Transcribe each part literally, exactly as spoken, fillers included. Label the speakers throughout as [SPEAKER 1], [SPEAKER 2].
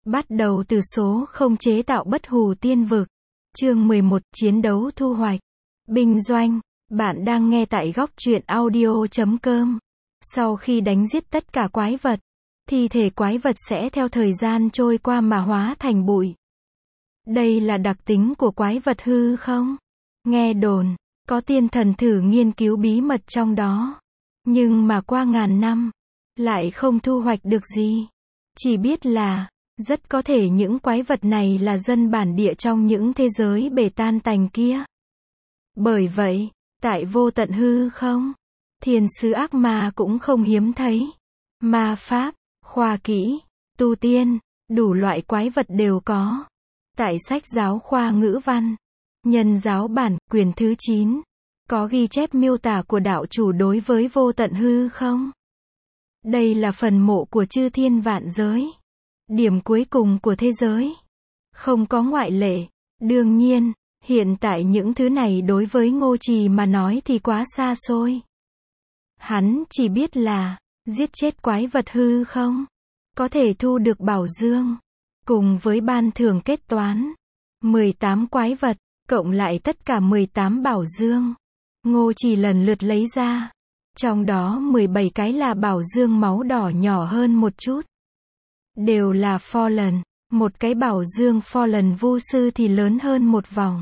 [SPEAKER 1] Bắt đầu từ số không chế tạo bất hủ tiên vực. Chương mười một, chiến đấu thu hoạch. Binh doanh. Bạn đang nghe tại góc truyện audio chấm com. Sau khi đánh giết tất cả quái vật, thi thể quái vật sẽ theo thời gian trôi qua mà hóa thành bụi. Đây là đặc tính của quái vật hư không? Nghe đồn, có tiên thần thử nghiên cứu bí mật trong đó. Nhưng mà qua ngàn năm, lại không thu hoạch được gì. Chỉ biết là, rất có thể những quái vật này là dân bản địa trong những thế giới bể tan tành kia. Bởi vậy, tại vô tận hư không, thiên sứ ác ma cũng không hiếm thấy. Ma pháp, khoa kỹ, tu tiên, đủ loại quái vật đều có. Tại sách giáo khoa ngữ văn, Nhân giáo bản, quyển thứ chín, có ghi chép miêu tả của đạo chủ đối với vô tận hư không. Đây là phần mộ của chư thiên vạn giới. Điểm cuối cùng của thế giới. Không có ngoại lệ. Đương nhiên, hiện tại những thứ này đối với Ngô Trì mà nói thì quá xa xôi. Hắn chỉ biết là, giết chết quái vật hư không, có thể thu được bảo dương. Cùng với ban thưởng kết toán. mười tám quái vật, cộng lại tất cả mười tám bảo dương. Ngô Trì lần lượt lấy ra. Trong đó mười bảy cái là bảo dương máu đỏ nhỏ hơn một chút. Đều là Fallen. Một cái bảo dương Fallen vu sư thì lớn hơn một vòng.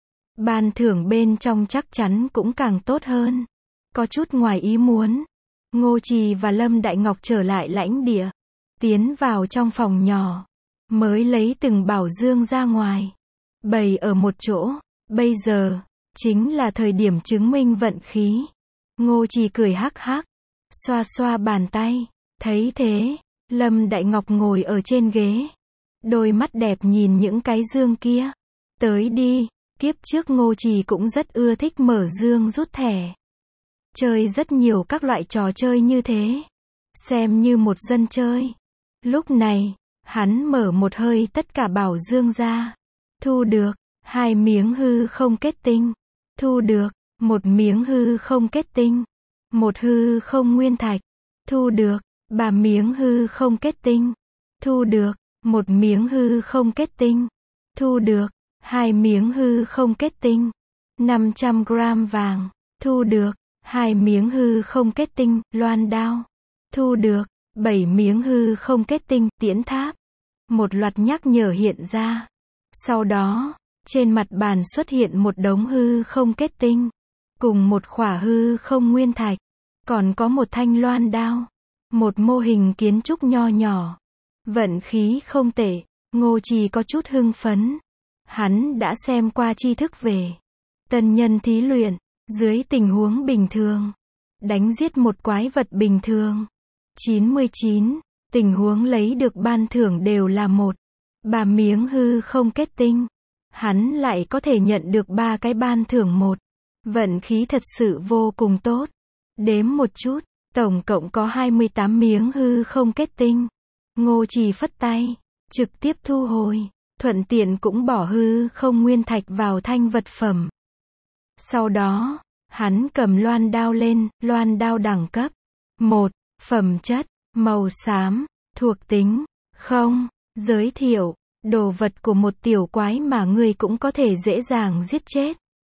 [SPEAKER 1] Ban thưởng bên trong chắc chắn cũng càng tốt hơn. Có chút ngoài ý muốn. Ngô Trì và Lâm Đại Ngọc trở lại lãnh địa. Tiến vào trong phòng nhỏ. Mới lấy từng bảo dương ra ngoài. Bày ở một chỗ. Bây giờ, chính là thời điểm chứng minh vận khí. Ngô Trì cười hắc hắc. Xoa xoa bàn tay. Thấy thế, Lâm Đại Ngọc ngồi ở trên ghế. Đôi mắt đẹp nhìn những cái dương kia. Tới đi, kiếp trước Ngô Trì cũng rất ưa thích mở dương rút thẻ. Chơi rất nhiều các loại trò chơi như thế. Xem như một dân chơi. Lúc này, hắn mở một hơi tất cả bảo dương ra. Thu được, hai miếng hư không kết tinh. Thu được, một miếng hư không kết tinh. Một hư không nguyên thạch. Thu được, ba miếng hư không kết tinh. Thu được, một miếng hư không kết tinh. Thu được, hai miếng hư không kết tinh. năm trăm gram vàng. Thu được, hai miếng hư không kết tinh, loan đao. Thu được, bảy miếng hư không kết tinh, tiễn tháp. Một loạt nhắc nhở hiện ra. Sau đó, trên mặt bàn xuất hiện một đống hư không kết tinh. Cùng một khỏa hư không nguyên thạch. Còn có một thanh loan đao. Một mô hình kiến trúc nho nhỏ. Vận khí không tệ. Ngô Trì có chút hưng phấn. Hắn đã xem qua tri thức về tân nhân thí luyện. Dưới tình huống bình thường, đánh giết một quái vật bình thường. chín mươi chín. Tình huống lấy được ban thưởng đều là một. Ba miếng hư không kết tinh. Hắn lại có thể nhận được ba cái ban thưởng một. Vận khí thật sự vô cùng tốt. Đếm một chút, tổng cộng có hai mươi tám miếng hư không kết tinh. Ngô Trì phất tay, trực tiếp thu hồi, thuận tiện cũng bỏ hư không nguyên thạch vào thanh vật phẩm. Sau đó, hắn cầm loan đao lên, loan đao đẳng cấp một, phẩm chất, màu xám, thuộc tính, không, giới thiệu, đồ vật của một tiểu quái mà ngươi cũng có thể dễ dàng giết chết.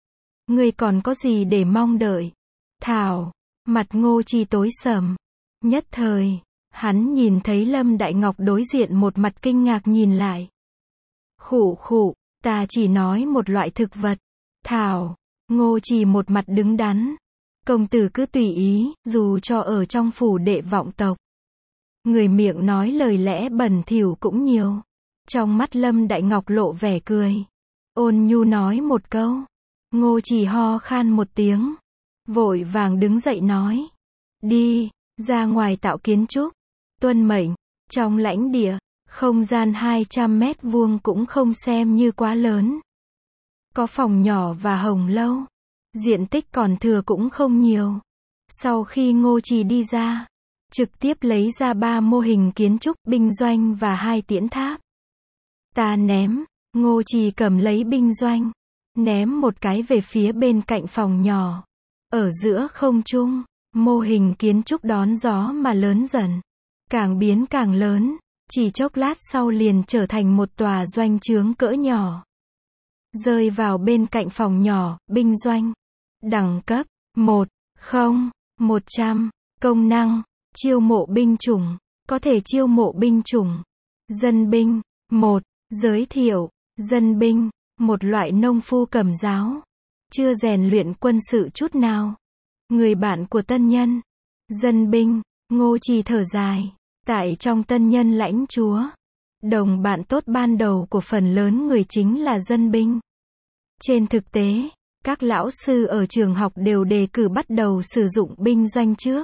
[SPEAKER 1] Ngươi còn có gì để mong đợi? Thảo, mặt Ngô Trì tối sầm. Nhất thời, hắn nhìn thấy Lâm Đại Ngọc đối diện một mặt kinh ngạc nhìn lại. Khụ khụ, ta chỉ nói một loại thực vật. Thảo, Ngô Trì một mặt đứng đắn. Công tử cứ tùy ý, dù cho ở trong phủ đệ vọng tộc. Người miệng nói lời lẽ bẩn thỉu cũng nhiều. Trong mắt Lâm Đại Ngọc lộ vẻ cười. Ôn nhu nói một câu. Ngô Trì ho khan một tiếng. Vội vàng đứng dậy nói. Đi, ra ngoài tạo kiến trúc. Tuân mệnh, trong lãnh địa, không gian hai trăm mét vuông cũng không xem như quá lớn. Có phòng nhỏ và hồng lâu. Diện tích còn thừa cũng không nhiều. Sau khi Ngô Trì đi ra, trực tiếp lấy ra ba mô hình kiến trúc, binh doanh và hai tiễn tháp. Ta ném, Ngô Trì cầm lấy binh doanh. Ném một cái về phía bên cạnh phòng nhỏ. Ở giữa không trung, mô hình kiến trúc đón gió mà lớn dần. Càng biến càng lớn. Chỉ chốc lát sau liền trở thành một tòa doanh trướng cỡ nhỏ. Rơi vào bên cạnh phòng nhỏ, binh doanh. Đẳng cấp, một, không, một trăm. Công năng, chiêu mộ binh chủng. Có thể chiêu mộ binh chủng. Dân binh, một. Giới thiệu, dân binh, một loại nông phu cầm giáo. Chưa rèn luyện quân sự chút nào. Người bạn của tân nhân. Dân binh, Ngô Trì thở dài. Tại trong tân nhân lãnh chúa, đồng bạn tốt ban đầu của phần lớn người chính là dân binh. Trên thực tế, các lão sư ở trường học đều đề cử bắt đầu sử dụng binh doanh trước.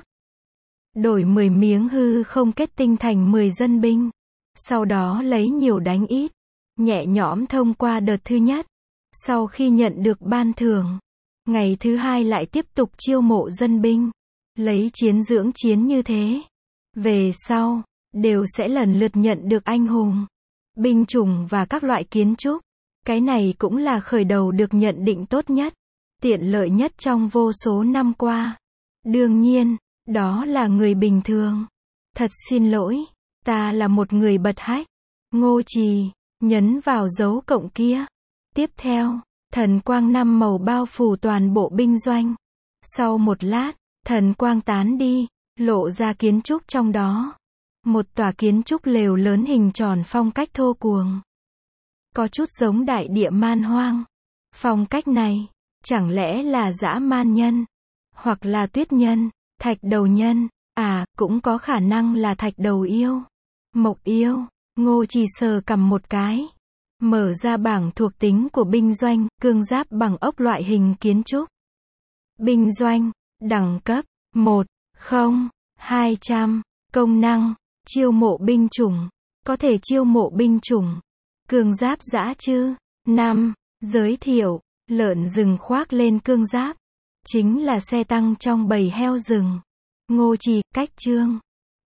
[SPEAKER 1] Đổi mười miếng hư không kết tinh thành mười dân binh. Sau đó lấy nhiều đánh ít. Nhẹ nhõm thông qua đợt thứ nhất. Sau khi nhận được ban thưởng, ngày thứ hai lại tiếp tục chiêu mộ dân binh. Lấy chiến dưỡng chiến như thế. Về sau, đều sẽ lần lượt nhận được anh hùng, binh chủng và các loại kiến trúc. Cái này cũng là khởi đầu được nhận định tốt nhất, tiện lợi nhất trong vô số năm qua. Đương nhiên, đó là người bình thường. Thật xin lỗi, ta là một người bật hách. Ngô Trì, nhấn vào dấu cộng kia. Tiếp theo, thần quang năm màu bao phủ toàn bộ binh doanh. Sau một lát, thần quang tán đi, lộ ra kiến trúc trong đó. Một tòa kiến trúc lều lớn hình tròn phong cách thô cuồng. Có chút giống đại địa man hoang. Phong cách này, chẳng lẽ là dã man nhân? Hoặc là tuyết nhân, thạch đầu nhân, à, cũng có khả năng là thạch đầu yêu. Mộc yêu, Ngô Trì sờ cầm một cái. Mở ra bảng thuộc tính của binh doanh, cương giáp bằng ốc loại hình kiến trúc. Binh doanh, đẳng cấp, một, không, hai trăm. Công năng, chiêu mộ binh chủng. Có thể chiêu mộ binh chủng. Cương giáp dã chư. năm. Giới thiệu, lợn rừng khoác lên cương giáp. Chính là xe tăng trong bầy heo rừng. Ngô Trì, cách chương.